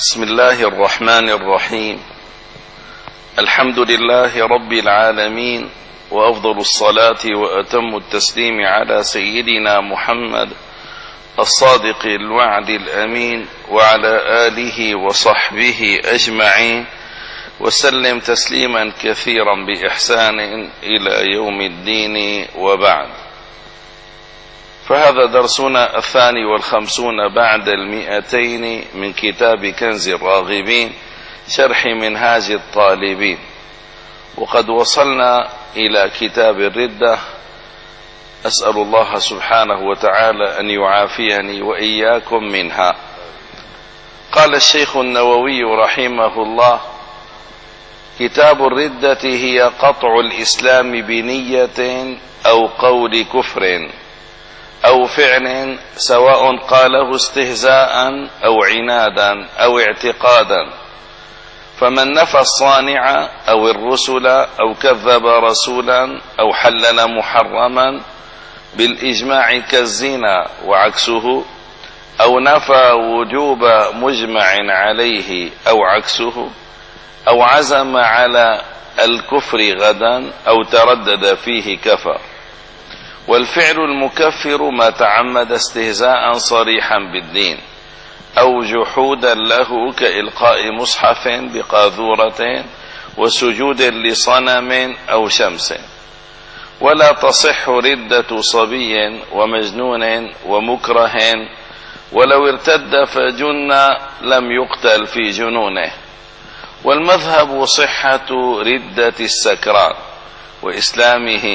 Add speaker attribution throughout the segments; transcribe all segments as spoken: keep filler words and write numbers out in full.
Speaker 1: بسم الله الرحمن الرحيم. الحمد لله رب العالمين، وأفضل الصلاة وأتم التسليم على سيدنا محمد الصادق الوعد الأمين، وعلى آله وصحبه أجمعين، وسلم تسليما كثيرا بإحسان إلى يوم الدين، وبعد. فهذا درسنا الثاني والخمسون بعد المئتين من كتاب كنز الراغبين، شرح منهاج الطالبين، وقد وصلنا إلى كتاب الردة. أسأل الله سبحانه وتعالى أن يعافيني وإياكم منها. قال الشيخ النووي رحمه الله: كتاب الردة هي قطع الإسلام بنية أو قول كفر أو فعل، سواء قاله استهزاء أو عنادا أو اعتقادا. فمن نفى الصانع أو الرسل أو كذب رسولا أو حلل محرما بالإجماع كالزنا وعكسه، أو نفى وجوب مجمع عليه أو عكسه، أو عزم على الكفر غدا أو تردد فيه، كفر. والفعل المكفر ما تعمد استهزاء صريحا بالدين أو جحودا له، كإلقاء مصحف بقاذورة وسجود لصنم أو شمس. ولا تصح ردة صبي ومجنون ومكره، ولو ارتد فجن لم يقتل في جنونه. والمذهب صحة ردة السكران وإسلامه،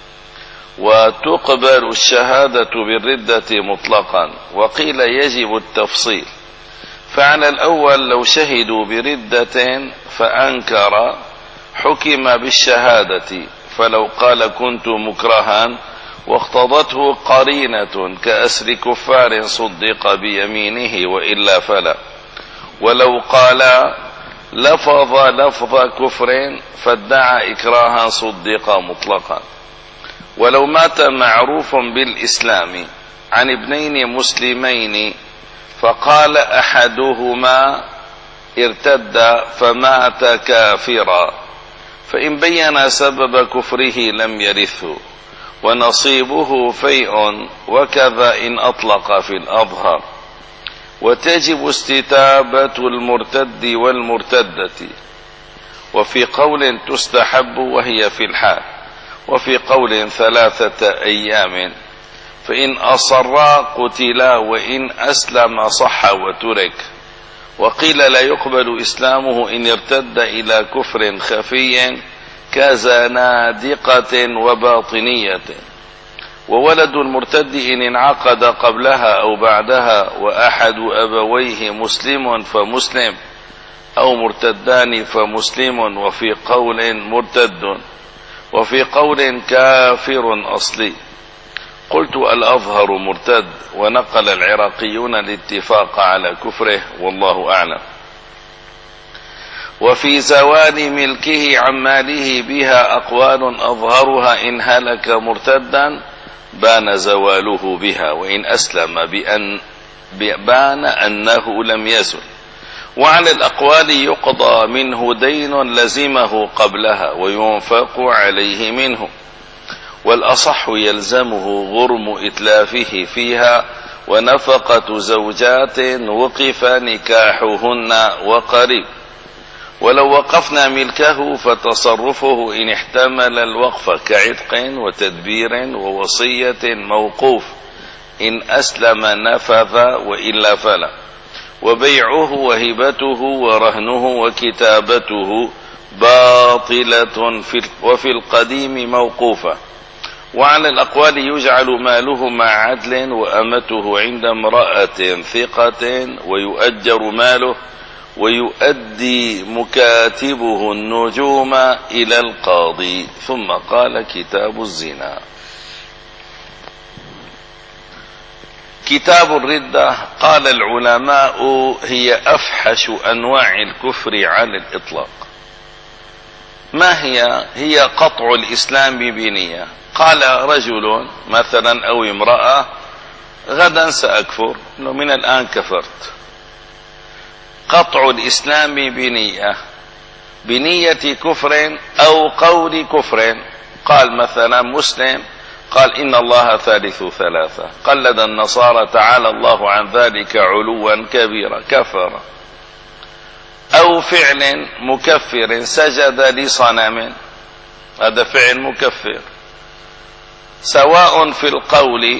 Speaker 1: وتقبل الشهادة بالردة مطلقا، وقيل يجب التفصيل. فعلى الأول لو شهدوا بردة فأنكر حكم بالشهادة، فلو قال كنت مكرها واقتضته قرينة كأسر كفار صدق بيمينه، وإلا فلا. ولو قال لفظ لفظ كفر فادعى إكراها صدق مطلقا. ولو مات معروف بالإسلام عن ابنين مسلمين فقال أحدهما ارتد فمات كافرا، فإن بين سبب كفره لم يرثه، ونصيبه فيء، وكذا إن أطلق في الأظهر. وتجب استتابة المرتد والمرتدة، وفي قول تستحب وهي في الحال، وفي قول ثلاثة أيام. فإن أصرا قتلا، وإن أسلم صح وترك. وقيل لا يقبل إسلامه إن ارتد إلى كفر خفي كزنادقة وباطنية. وولد المرتد إن انعقد قبلها أو بعدها، وأحد أبويه مسلم فمسلم، أو مرتدان فمسلم، وفي قول مرتد، وفي قول كافر أصلي. قلت الأظهر مرتد، ونقل العراقيون الاتفاق على كفره، والله أعلم. وفي زوال ملكه عن ماله بها أقوال، أظهرها إن هلك مرتدا بان زواله بها، وإن أسلم بأن بان أنه لم يزل. وعلى الأقوال يقضى منه دين لزمه قبلها، وينفق عليه منه. والأصح يلزمه غرم إتلافه فيها، ونفقة زوجات وقف نكاحهن وقريب. ولو وقفنا ملكه فتصرفه إن احتمل الوقف كعتق وتدبير ووصية موقوف، إن أسلم نفذ، وإلا فلا. وبيعه وهبته ورهنه وكتابته باطلة، وفي القديم موقوفة. وعلى الأقوال يجعل ماله مع عدل، وأمته عند امرأة ثقة، ويؤجر ماله، ويؤدي مكاتبه النجوم إلى القاضي. ثم قال: كتاب الزنا. كتاب الردة، قال العلماء: هي أفحش أنواع الكفر على الإطلاق. ما هي؟ هي قطع الإسلام بنية. قال رجل مثلا أو امرأة: غدا سأكفر، من الآن كفرت. قطع الإسلام بنية بنية كفر أو قول كفر. قال مثلا مسلم قال إن الله ثالث ثلاثة، قلد النصارى تعالى الله عن ذلك علوا كبيرا، كفر. أو فعل مكفر سجد لصنم، هذا فعل مكفر، سواء في القول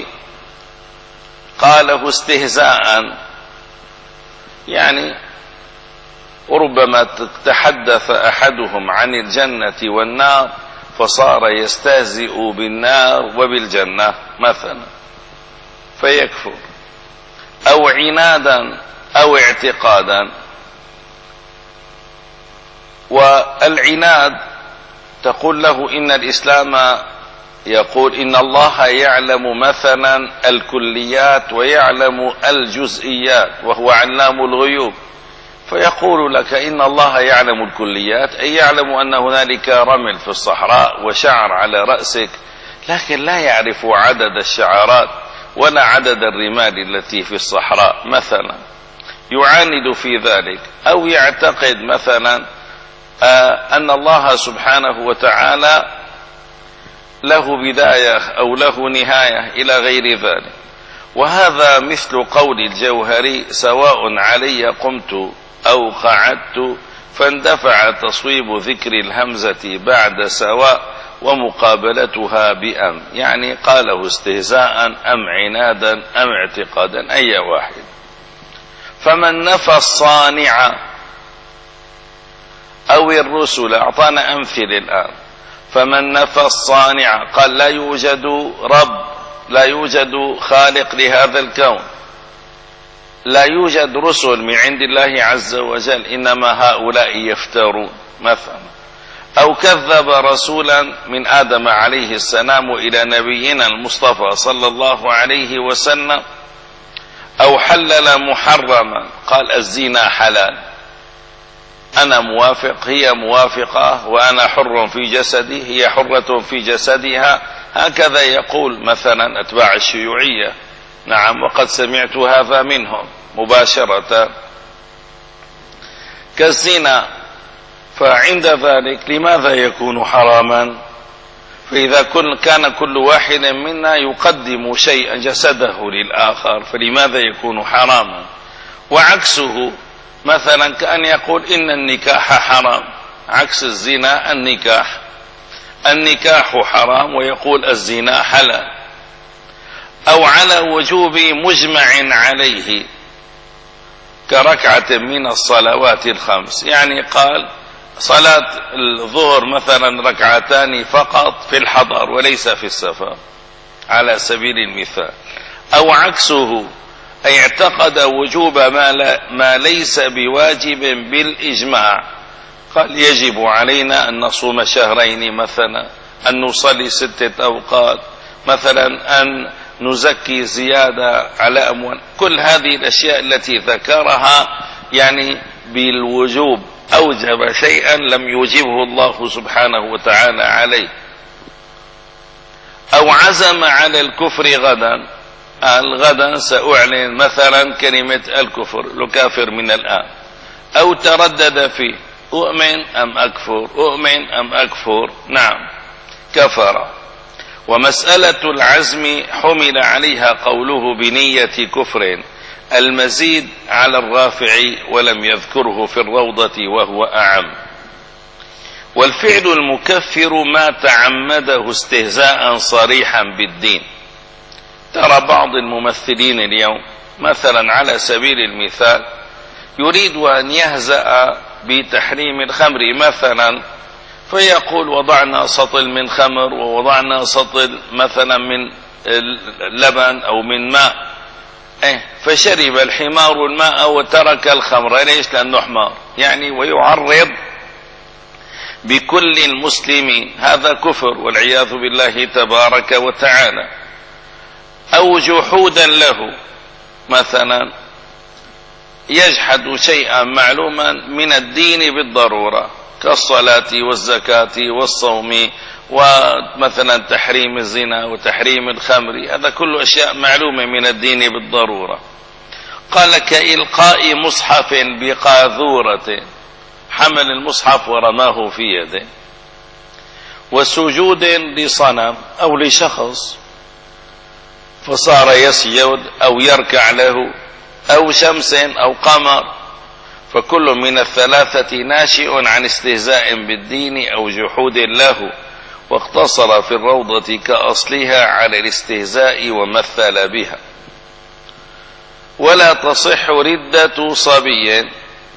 Speaker 1: قاله استهزاء، يعني وربما تحدث أحدهم عن الجنة والنار فصار يستهزئ بالنار وبالجنة مثلا فيكفر. أو عنادا أو اعتقادا. والعناد تقول له إن الإسلام يقول إن الله يعلم مثلا الكليات ويعلم الجزئيات وهو علام الغيوب، فيقول لك إن الله يعلم الكليات، أي يعلم أن هنالك رمل في الصحراء وشعر على رأسك، لكن لا يعرف عدد الشعرات ولا عدد الرمال التي في الصحراء مثلا، يعاند في ذلك. أو يعتقد مثلا آه أن الله سبحانه وتعالى له بداية أو له نهاية إلى غير ذلك. وهذا مثل قول الجوهري سواء علي قمت أو قعدت فاندفع تصويب ذكر الهمزة بعد سواء ومقابلتها بأم، يعني قاله استهزاء أم عنادا أم اعتقادا أي واحد. فمن نفى الصانع أو الرسل، أعطانا أمثلة الآن، فمن نفى الصانع قال لا يوجد رب، لا يوجد خالق لهذا الكون، لا يوجد رسل من عند الله عز وجل، إنما هؤلاء يفترون مثلا. أو كذب رسولا من آدم عليه السلام إلى نبينا المصطفى صلى الله عليه وسلم. أو حلل محرما، قال الزنا حلال، أنا موافق هي موافقة وأنا حر في جسدي هي حرة في جسدها، هكذا يقول مثلا أتباع الشيوعية. نعم، وقد سمعت هذا منهم مباشرة. كالزنا، فعند ذلك لماذا يكون حراما؟ فإذا كان كل واحد منا يقدم شيئا جسده للآخر فلماذا يكون حراما؟ وعكسه مثلا كأن يقول إن النكاح حرام، عكس الزنا النكاح، النكاح حرام ويقول الزنا حلال. أو على وجوب مجمع عليه كركعة من الصلوات الخمس، يعني قال صلاة الظهر مثلا ركعتان فقط في الحضر وليس في السفر على سبيل المثال. أو عكسه أي اعتقد وجوب ما, لا ما ليس بواجب بالإجماع، قال يجب علينا أن نصوم شهرين مثلا، أن نصلي ستة أوقات مثلا، أن نزكي زيادة على أموال، كل هذه الأشياء التي ذكرها يعني بالوجوب أوجب شيئا لم يوجبه الله سبحانه وتعالى عليه. أو عزم على الكفر غدا، الغدا سأعلن مثلا كلمة الكفر لكافر من الآن. أو تردد فيه أؤمن أم أكفر أؤمن أم أكفر، نعم كفر. ومسألة العزم حمل عليها قوله بنية كفر المزيد على الرافع ولم يذكره في الروضة وهو أعم. والفعل المكفر ما تعمده استهزاء صريحا بالدين. ترى بعض الممثلين اليوم مثلا على سبيل المثال يريد أن يهزأ بتحريم الخمر مثلا، فيقول وضعنا سطل من خمر ووضعنا سطل مثلا من لبن أو من ماء، إيه فشرب الحمار الماء وترك الخمر، ليش؟ لأنه حمار يعني، ويعرض بكل المسلمين، هذا كفر والعياذ بالله تبارك وتعالى. أو جحودا له مثلا يجحد شيئا معلوما من الدين بالضرورة كالصلاة والزكاة والصوم ومثلا تحريم الزنا وتحريم الخمر، هذا كله أشياء معلومة من الدين بالضرورة. قال كإلقاء مصحف بقاذورة، حمل المصحف ورماه في يده، وسجود لصنم أو لشخص فصار يسجد أو يركع له، أو شمس أو قمر، فكل من الثلاثة ناشئ عن استهزاء بالدين أو جحود له، واقتصر في الروضة كأصلها على الاستهزاء ومثل بها. ولا تصح ردة صبي،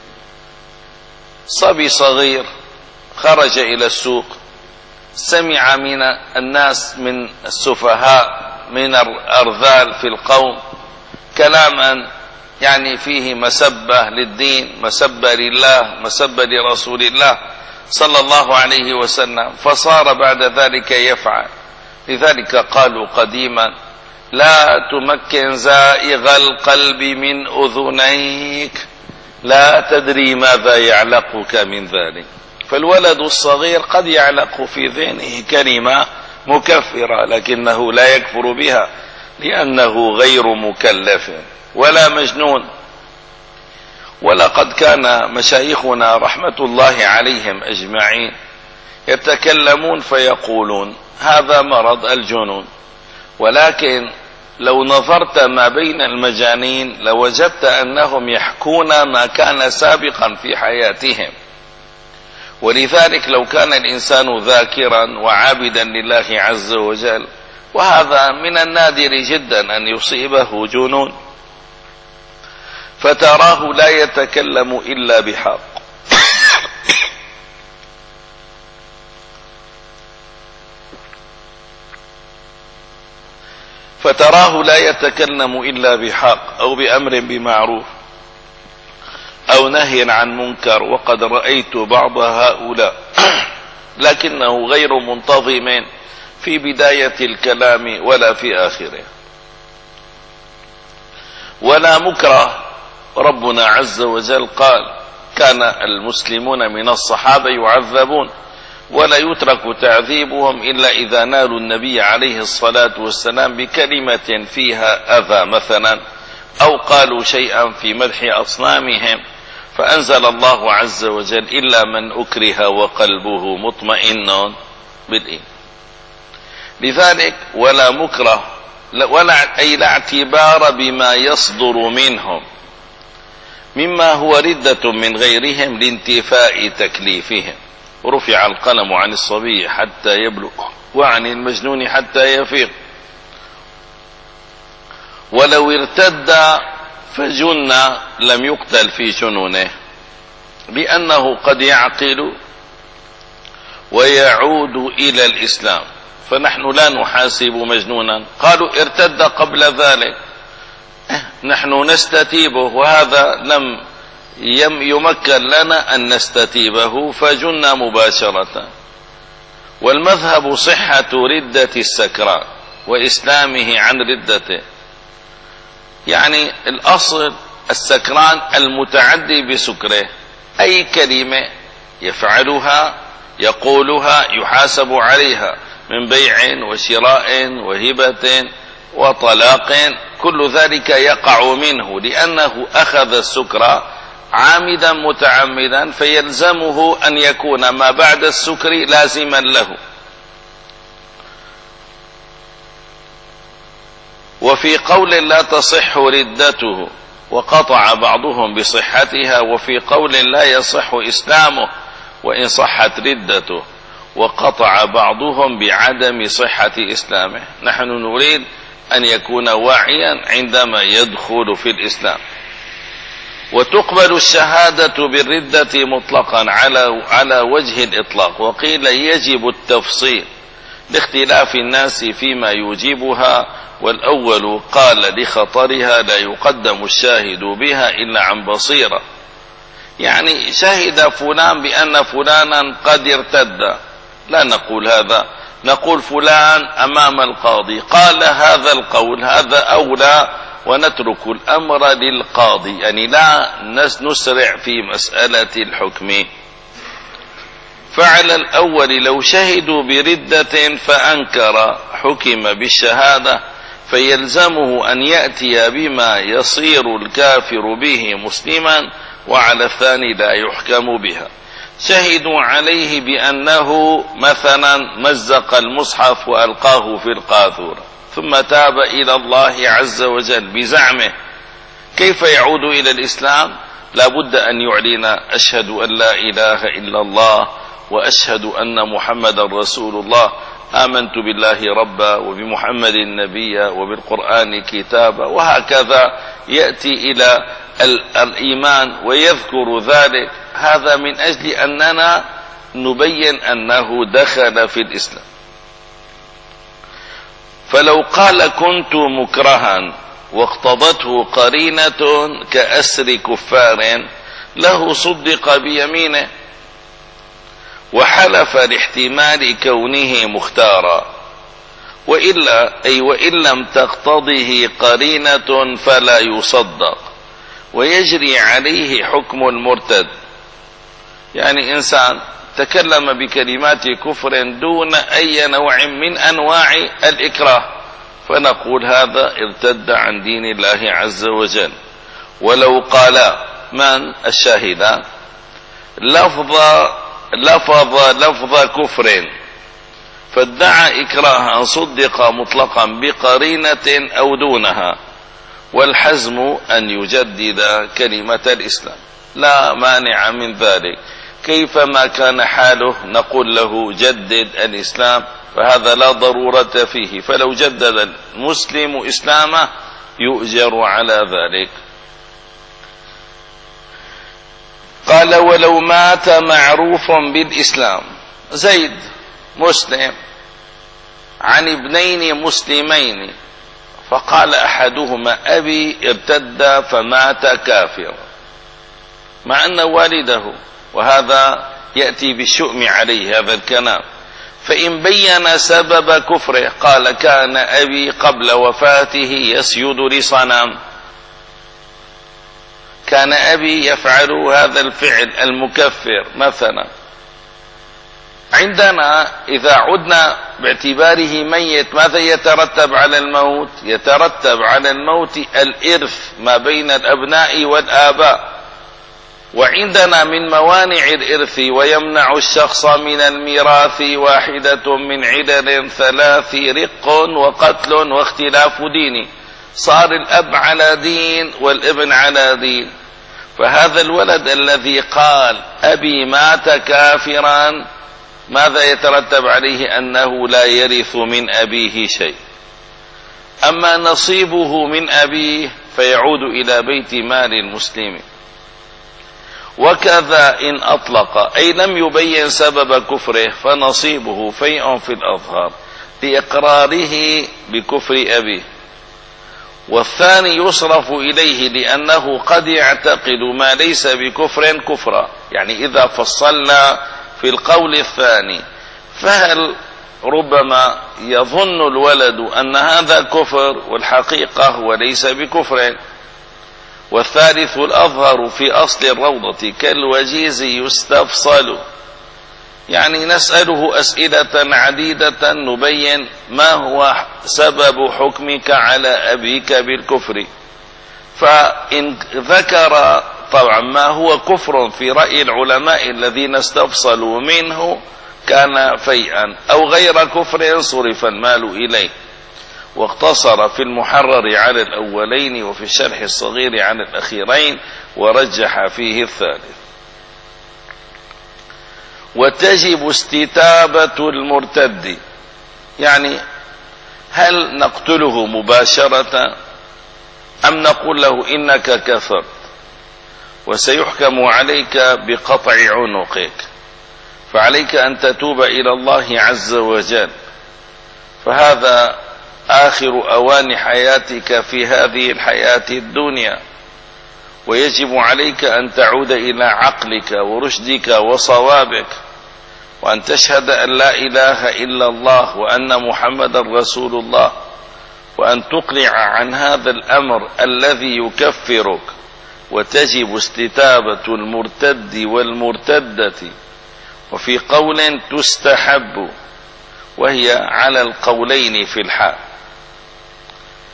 Speaker 1: صبي صغير خرج إلى السوق، سمع من الناس من السفهاء من الأرذال في القوم كلاما يعني فيه مسبة للدين، مسبة لله، مسبة لرسول الله صلى الله عليه وسلم، فصار بعد ذلك يفعل. لذلك قالوا قديما: لا تمكن زائغ القلب من أذنيك، لا تدري ماذا يعلقك من ذلك. فالولد الصغير قد يعلق في ذهنه كلمة مكفرة، لكنه لا يكفر بها لأنه غير مكلف ولا مجنون. ولقد كان مشايخنا رحمة الله عليهم أجمعين يتكلمون فيقولون: هذا مرض الجنون، ولكن لو نظرت ما بين المجانين لوجدت أنهم يحكون ما كان سابقا في حياتهم. ولذلك لو كان الإنسان ذاكرا وعابدا لله عز وجل، وهذا من النادر جدا أن يصيبه جنون، فتراه لا يتكلم إلا بحق، فتراه لا يتكلم إلا بحق أو بأمر بمعروف أو نهي عن منكر. وقد رأيت بعض هؤلاء لكنه غير منتظم في بداية الكلام ولا في آخره. ولا مكره، ربنا عز وجل قال: كان المسلمون من الصحابة يعذبون ولا يترك تعذيبهم إلا إذا نالوا النبي عليه الصلاة والسلام بكلمة فيها أذى مثلا، أو قالوا شيئا في مدح أصنامهم، فأنزل الله عز وجل: إلا من أكره وقلبه مطمئن بالإيمان. لذلك ولا مكره، ولا أي لا اعتبار بما يصدر منهم مما هو ردة من غيرهم لانتفاء تكليفهم. رفع القلم عن الصبي حتى يبلغ وعن المجنون حتى يفيق، ولو ارتد فجن لم يقتل في جنونه، لأنه قد يعقل ويعود إلى الإسلام، فنحن لا نحاسب مجنونا. قالوا ارتد قبل ذلك، نحن نستتيبه، وهذا لم يمكن لنا أن نستتيبه فجن مباشرة. والمذهب صحة ردة السكران وإسلامه عن ردته، يعني الأصل السكران المتعدي بسكره، أي كلمة يفعلها يقولها يحاسب عليها من بيع وشراء وهبة وطلاق، كل ذلك يقع منه لأنه أخذ السكر عامدا متعمدا، فيلزمه أن يكون ما بعد السكر لازما له. وفي قول لا تصح ردته وقطع بعضهم بصحتها، وفي قول لا يصح إسلامه وإن صحت ردته، وقطع بعضهم بعدم صحة إسلامه. نحن نريد أن يكون واعيا عندما يدخل في الإسلام. وتقبل الشهادة بالردة مطلقا على على وجه الإطلاق، وقيل يجب التفصيل لاختلاف الناس فيما يوجبها، والأول قال لخطرها لا يقدم الشاهد بها إلا عن بصيرة، يعني شهد فلان بأن فلانا قد ارتد، لا نقول هذا، نقول فلان أمام القاضي قال هذا القول، هذا أولى، ونترك الأمر للقاضي، يعني لا نسرع في مسألة الحكم. فعلى الأول لو شهدوا بردة فأنكر حكم بالشهادة، فيلزمه أن يأتي بما يصير الكافر به مسلما، وعلى الثاني لا يحكم بها. شهدوا عليه بأنه مثلا مزق المصحف وألقاه في القاذورة ثم تاب إلى الله عز وجل بزعمه، كيف يعود إلى الإسلام؟ لا بد أن يعلن أشهد أن لا إله إلا الله وأشهد أن محمد رسول الله، آمنت بالله ربا وبمحمد نبيا وبالقرآن كتابا، وهكذا يأتي إلى الإيمان ويذكر ذلك. هذا من أجل أننا نبين أنه دخل في الإسلام. فلو قال كنت مكرها واقتضته قرينة كأسر كفار له صدق بيمينه وحلف لاحتمال كونه مختارا، وإلا أي وإن لم تقتضه قرينة فلا يصدق ويجري عليه حكم المرتد. يعني إنسان تكلم بكلمات كفر دون أي نوع من أنواع الإكراه، فنقول هذا ارتد عن دين الله عز وجل. ولو قال من الشاهدان لفظ لفظ لفظ كفر فادعى إكراها صدق مطلقا بقرينة أو دونها، والحزم أن يجدد كلمة الإسلام، لا مانع من ذلك. كيفما كان حاله نقول له جدد الإسلام، فهذا لا ضرورة فيه، فلو جدد المسلم إسلامه يؤجر على ذلك. قال ولو مات معروف بالإسلام، زيد مسلم عن ابنين مسلمين فقال أحدهما أبي ارتد فمات كافرا، مع أن والده، وهذا يأتي بالشؤم عليه هذا الكلام، فإن بين سبب كفره قال كان أبي قبل وفاته يسجد لصنم، كان أبي يفعل هذا الفعل المكفر مثلا. عندنا إذا عدنا باعتباره ميت ماذا يترتب على الموت؟ يترتب على الموت الإرث ما بين الأبناء والآباء، وعندنا من موانع الإرث ويمنع الشخص من الميراث واحدة من علل ثلاث: رق وقتل واختلاف ديني. صار الأب على دين والابن على دين، فهذا الولد الذي قال أبي مات كافرا ماذا يترتب عليه؟ أنه لا يرث من أبيه شيء. أما نصيبه من أبيه فيعود إلى بيت مال المسلمين. وكذا إن أطلق أي لم يبين سبب كفره فنصيبه فيء في الأظهار لإقراره بكفر أبيه، والثاني يصرف إليه لأنه قد يعتقد ما ليس بكفر كفرا. يعني إذا فصلنا في القول الثاني فهل ربما يظن الولد أن هذا كفر والحقيقة وليس بكفر. والثالث الأظهر في أصل الروضة كالوجيز يستفصل، يعني نسأله أسئلة عديدة نبين ما هو سبب حكمك على أبيك بالكفر، فإن ذكر طبعا ما هو كفر في رأي العلماء الذين استفصلوا منه كان فيئا، أو غير كفر صرف المال إليه. واقتصر في المحرر على الأولين وفي الشرح الصغير على الأخيرين ورجح فيه الثالث. وتجب استتابة المرتد، يعني هل نقتله مباشرة أم نقول له إنك كفرت وسيحكم عليك بقطع عنقك، فعليك أن تتوب إلى الله عز وجل، فهذا آخر أوان حياتك في هذه الحياة الدنيا، ويجب عليك أن تعود إلى عقلك ورشدك وصوابك، وأن تشهد أن لا إله إلا الله وأن محمد رسول الله، وأن تقلع عن هذا الأمر الذي يكفرك. وتجب استتابة المرتد والمرتدة، وفي قول تستحب، وهي على القولين في الحال.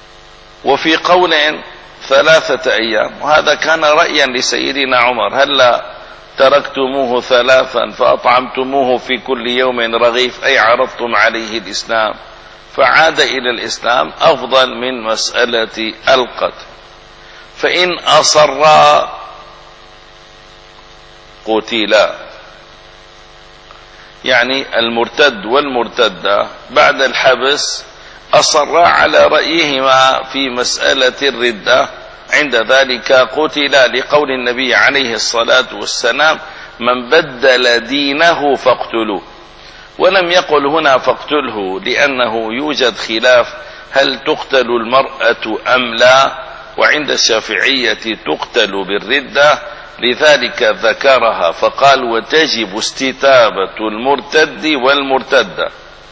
Speaker 1: وفي قول ثلاثة أيام، وهذا كان رأيا لسيدنا عمر: هلا تركتموه ثلاثا فأطعمتموه في كل يوم رغيف، أي عرضتم عليه الإسلام فعاد إلى الإسلام، أفضل من مسألة القتل. فإن أصرا قتلا، يعني المرتد والمرتدة بعد الحبس أصرا على رأيهما في مسألة الردة، عند ذلك قتلا، لقول النبي عليه الصلاة والسلام: من بدل دينه فاقتلوه. ولم يقل هنا فاقتله، لأنه يوجد خلاف هل تقتل المرأة أم لا، وعند الشافعية تقتل بالردة، لذلك ذكرها فقال: وتجب استتابة المرتد والمرتدة.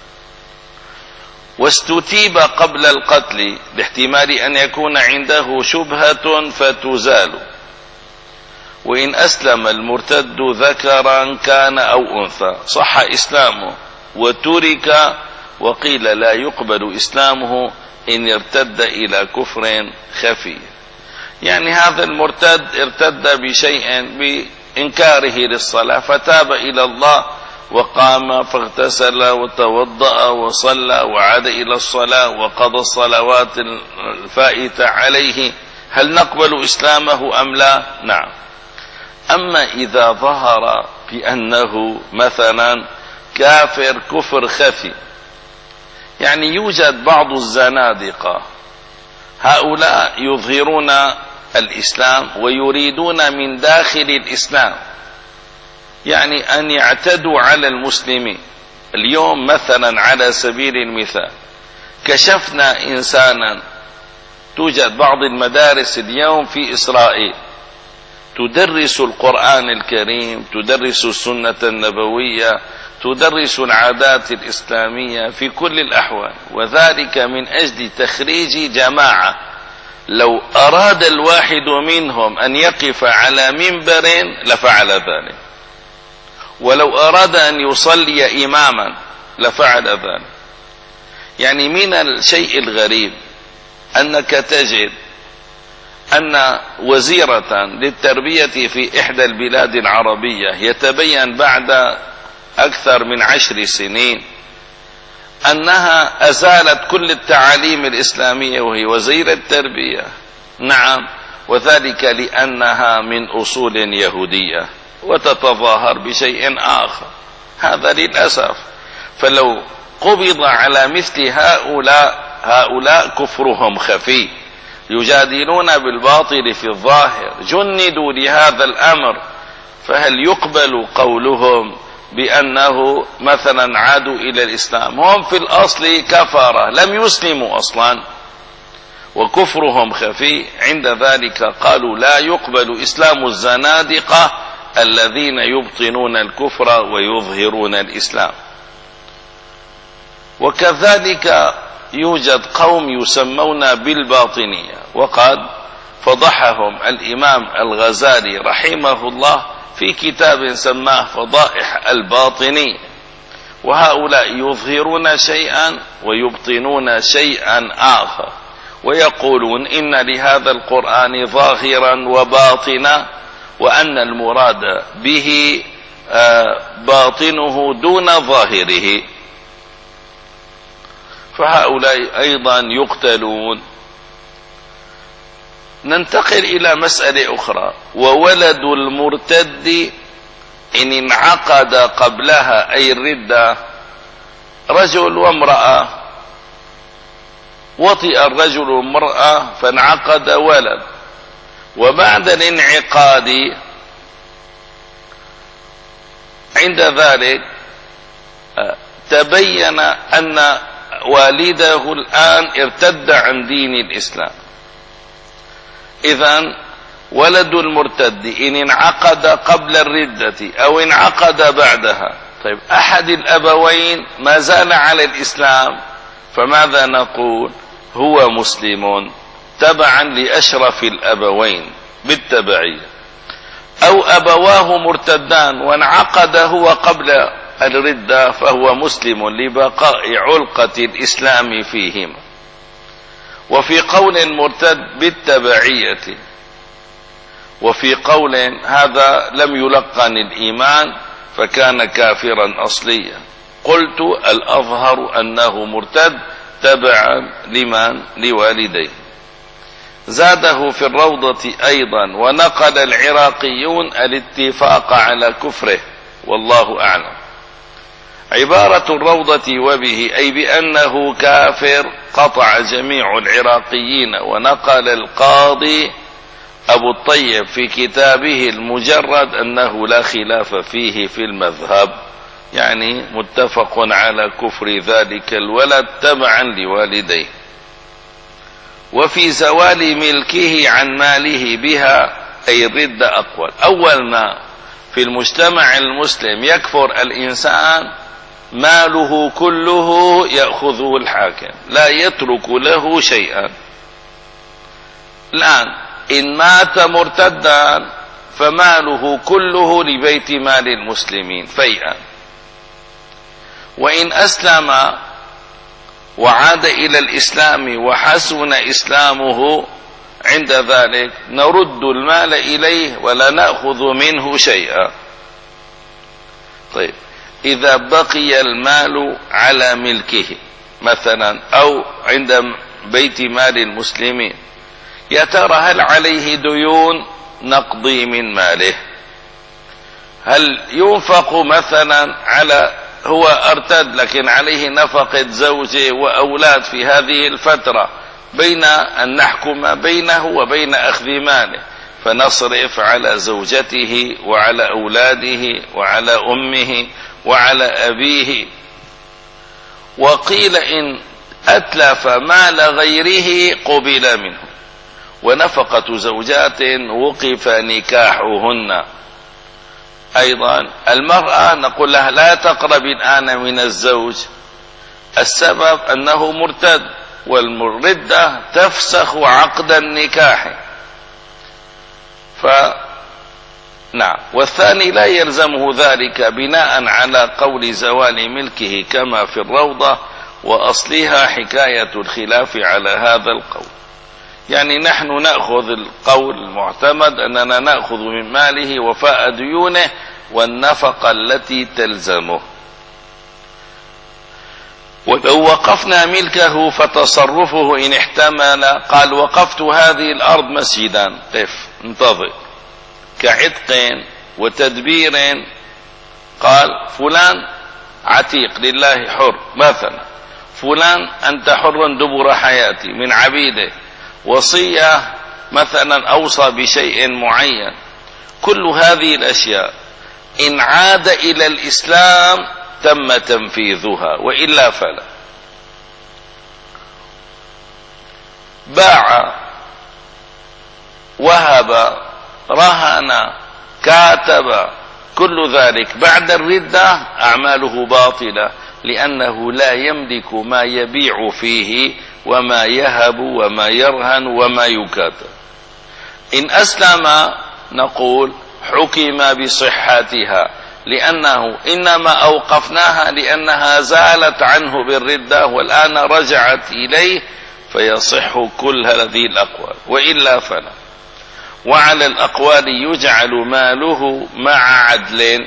Speaker 1: واستتيب قبل القتل باحتمال أن يكون عنده شبهة فتزال. وإن أسلم المرتد ذكرا كان أو أنثى صح إسلامه وترك، وقيل لا يقبل إسلامه إن ارتد إلى كفر خفي. يعني هذا المرتد ارتد بشيء بإنكاره للصلاة، فتاب إلى الله وقام فاغتسل وتوضأ وصلى وعاد إلى الصلاة وقضى الصلوات الفائتة عليه، هل نقبل إسلامه أم لا؟ نعم. أما إذا ظهر بأنه مثلا كافر كفر خفي، يعني يوجد بعض الزنادقة هؤلاء يظهرون الإسلام ويريدون من داخل الإسلام يعني أن يعتدوا على المسلمين. اليوم مثلا على سبيل المثال كشفنا إنسانا، توجد بعض المدارس اليوم في إسرائيل تدرس القرآن الكريم، تدرس السنة النبوية، تدرس العادات الإسلامية في كل الأحوال، وذلك من أجل تخريج جماعة. لو أراد الواحد منهم أن يقف على منبر لفعل ذلك، ولو أراد أن يصلي إماما لفعل ذلك. يعني من الشيء الغريب أنك تجد أن وزيرة للتربية في إحدى البلاد العربية يتبين بعد أكثر من عشر سنين أنها أزالت كل التعاليم الإسلامية وهي وزيرة التربية. نعم، وذلك لأنها من أصول يهودية وتتظاهر بشيء آخر. هذا للأسف. فلو قبض على مثل هؤلاء هؤلاء كفرهم خفي، يجادلون بالباطل في الظاهر، جندوا لهذا الأمر، فهل يقبل قولهم بأنه مثلا عادوا إلى الإسلام؟ هم في الأصل كفرة لم يسلموا أصلا وكفرهم خفي، عند ذلك قالوا لا يقبل إسلام الزنادقة الذين يبطنون الكفر ويظهرون الإسلام. وكذلك يوجد قوم يسمون بالباطنية، وقد فضحهم الإمام الغزالي رحمه الله في كتاب سماه فضائح الباطنية. وهؤلاء يظهرون شيئا ويبطنون شيئا آخر، ويقولون إن لهذا القرآن ظاهرا وباطنا، وأن المراد به باطنه دون ظاهره، فهؤلاء أيضا يقتلون. ننتقل إلى مسألة أخرى: وولد المرتد إن انعقد قبلها أي الردة، رجل وامرأة، وطئ الرجل المرأة فانعقد ولد، وبعد الانعقاد عند ذلك تبين أن والده الآن ارتد عن دين الإسلام. إذن ولد المرتد إن انعقد قبل الردة أو انعقد بعدها، طيب أحد الأبوين ما زال على الإسلام، فماذا نقول؟ هو مسلم تبعا لأشرف الأبوين بالتبعية. أو أبواه مرتدان وانعقد هو قبل الردة فهو مسلم لبقاء علقة الإسلام فيهما. وفي قول مرتد بالتبعية، وفي قول هذا لم يلقن الإيمان فكان كافرا أصليا. قلت الأظهر أنه مرتد تبعا لمن؟ لوالديه. زاده في الروضة أيضا: ونقل العراقيون الاتفاق على كفره والله أعلم. عبارة الروضة وبه أي بأنه كافر قطع جميع العراقيين. ونقل القاضي أبو الطيب في كتابه المجرد أنه لا خلاف فيه في المذهب، يعني متفق على كفر ذلك الولد تبعا لوالديه. وفي زوال ملكه عن ماله بها أي الردة أقوال. أول ما في المجتمع المسلم يكفر الإنسان ماله كله يأخذه الحاكم، لا يترك له شيئا. الآن إن مات مرتدا فماله كله لبيت مال المسلمين فيئا، وإن أسلم وعاد إلى الإسلام وحسن إسلامه عند ذلك نرد المال إليه ولا نأخذ منه شيئا. طيب، إذا بقي المال على ملكه مثلا أو عند بيت مال المسلمين، يا ترى هل عليه ديون نقضي من ماله؟ هل ينفق مثلا على هو ارتد لكن عليه نفقة زوجه وأولاد في هذه الفترة، بين أن نحكم بينه وبين أخذ ماله فنصرف على زوجته وعلى أولاده وعلى أمه وعلى أبيه؟ وقيل إن أتلف مال غيره قبل منه. ونفقة زوجات وقف نكاحهن. أيضا المرأة نقول لها لا تقرب الآن من الزوج، السبب أنه مرتد، والمردة تفسخ عقد النكاح. ف نعم. والثاني لا يلزمه ذلك بناء على قول زوال ملكه كما في الروضة، وأصلها حكاية الخلاف على هذا القول. يعني نحن نأخذ القول المعتمد أننا نأخذ من ماله وفاء ديونه والنفقة التي تلزمه. ولو وقفنا ملكه فتصرفه إن احتمل، قال وقفت هذه الأرض مسجدا، قف انتظر، كعتق وتدبير، قال فلان عتيق لله حر مثلا، فلان أنت حر دبر حياتي من عبيده، وصية مثلا أوصى بشيء معين. كل هذه الأشياء إن عاد إلى الإسلام تم تنفيذها، وإلا فلا. باع، وهب، رهن، كاتب، كل ذلك بعد الردة أعماله باطلة، لأنه لا يملك ما يبيع فيه وما يهب وما يرهن وما يكاتب. إن أسلم نقول حكم بصحتها، لأنه إنما أوقفناها لأنها زالت عنه بالردة والآن رجعت إليه، فيصح كل هذه الأقوال، وإلا فلا. وعلى الأقوال يجعل ماله مع عدل،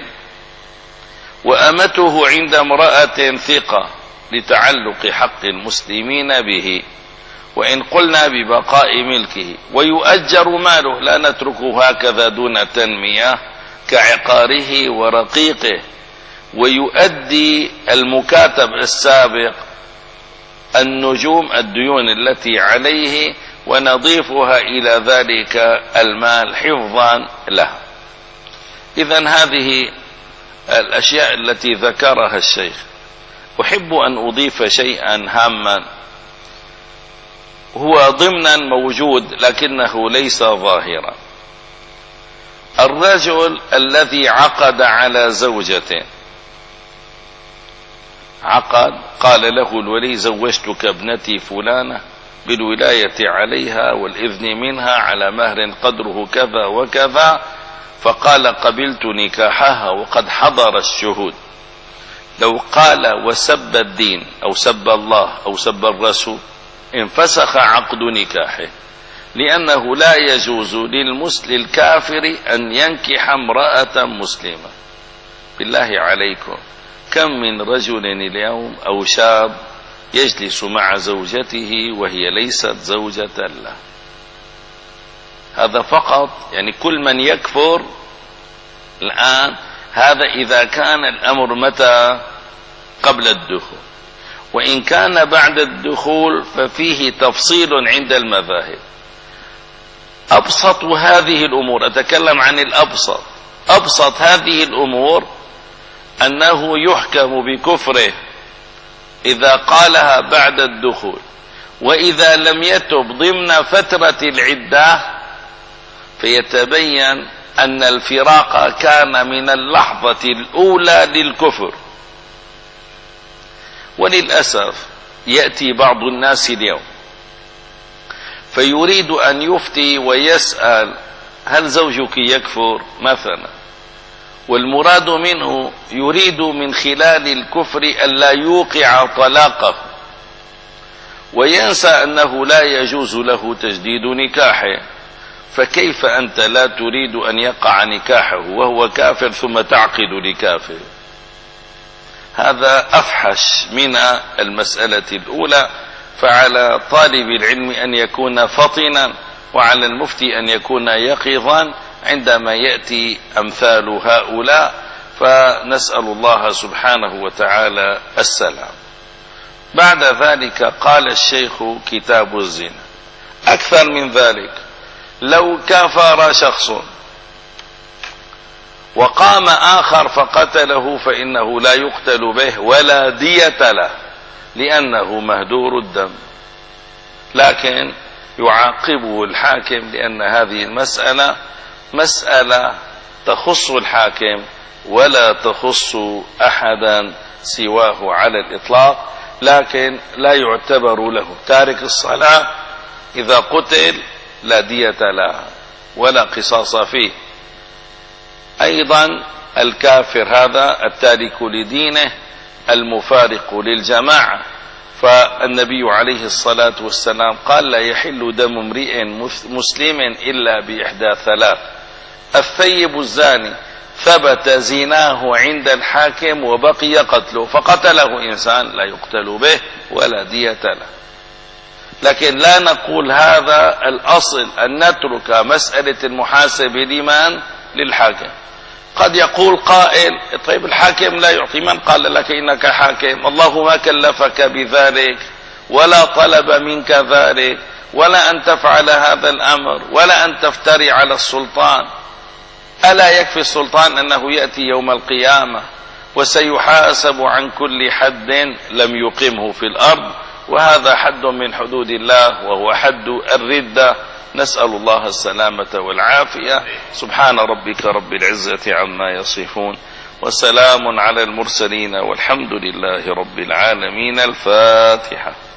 Speaker 1: وأمته عند امرأة ثقة لتعلق حق المسلمين به، وإن قلنا ببقاء ملكه. ويؤجر ماله، لا نتركه هكذا دون تنمية كعقاره ورقيقه. ويؤدي المكاتب السابق النجوم الديون التي عليه ونضيفها إلى ذلك المال حفظا له. إذن هذه الأشياء التي ذكرها الشيخ. أحب أن أضيف شيئا هاما هو ضمنا موجود لكنه ليس ظاهرا. الرجل الذي عقد على زوجته، عقد، قال له الولي زوجتك ابنتي فلانة بالولاية عليها والإذن منها على مهر قدره كذا وكذا، فقال قبلت نكاحها وقد حضر الشهود. لو قال وسب الدين أو سب الله أو سب الرسول انفسخ عقد نكاحه، لأنه لا يجوز للمسلم الكافر أن ينكح امرأة مسلمة. بالله عليكم، كم من رجل اليوم أو شاب يجلس مع زوجته وهي ليست زوجة له. هذا فقط يعني كل من يكفر الآن، هذا إذا كان الأمر متى؟ قبل الدخول. وإن كان بعد الدخول ففيه تفصيل عند المذاهب. أبسط هذه الأمور، أتكلم عن الأبسط، أبسط هذه الأمور أنه يحكم بكفره إذا قالها بعد الدخول، وإذا لم يتب ضمن فترة العدة فيتبين أن الفراق كان من اللحظة الأولى للكفر. وللأسف يأتي بعض الناس اليوم فيريد أن يفتي ويسأل هل زوجك يكفر مثلا، والمراد منه يريد من خلال الكفر ألا يوقع طلاقه، وينسى أنه لا يجوز له تجديد نكاحه. فكيف أنت لا تريد أن يقع نكاحه وهو كافر ثم تعقد لكافر؟ هذا أفحش من المسألة الأولى. فعلى طالب العلم أن يكون فطنا، وعلى المفتي أن يكون يقظا عندما يأتي أمثال هؤلاء. فنسأل الله سبحانه وتعالى السلام. بعد ذلك قال الشيخ كتاب الزنا. أكثر من ذلك، لو كفر شخص وقام آخر فقتله فإنه لا يقتل به ولا دية له، لأنه مهدور الدم، لكن يعاقبه الحاكم، لأن هذه المسألة مسألة تخص الحاكم ولا تخص أحدا سواه على الإطلاق. لكن لا يعتبر له تارك الصلاة إذا قتل لا دية له ولا قصاص فيه. أيضا الكافر هذا التارك لدينه المفارق للجماعة، فالنبي عليه الصلاة والسلام قال لا يحل دم امرئ مسلم إلا بإحدى ثلاث: الثيب الزاني ثبت زناه عند الحاكم وبقي قتله فقتله إنسان لا يقتل به ولا دية له. لكن لا نقول هذا الأصل أن نترك مسألة المحاسبة لمن؟ للحاكم. قد يقول قائل طيب الحاكم لا يعطي، من قال لك إنك حاكم؟ الله ما كلفك بذلك ولا طلب منك ذلك، ولا أن تفعل هذا الأمر، ولا أن تفتري على السلطان. ألا يكفي السلطان أنه يأتي يوم القيامة وسيحاسب عن كل حد لم يقمه في الأرض، وهذا حد من حدود الله وهو حد الردة. نسأل الله السلامة والعافية. سبحان ربك رب العزة عما يصفون، وسلام على المرسلين، والحمد لله رب العالمين. الفاتحة.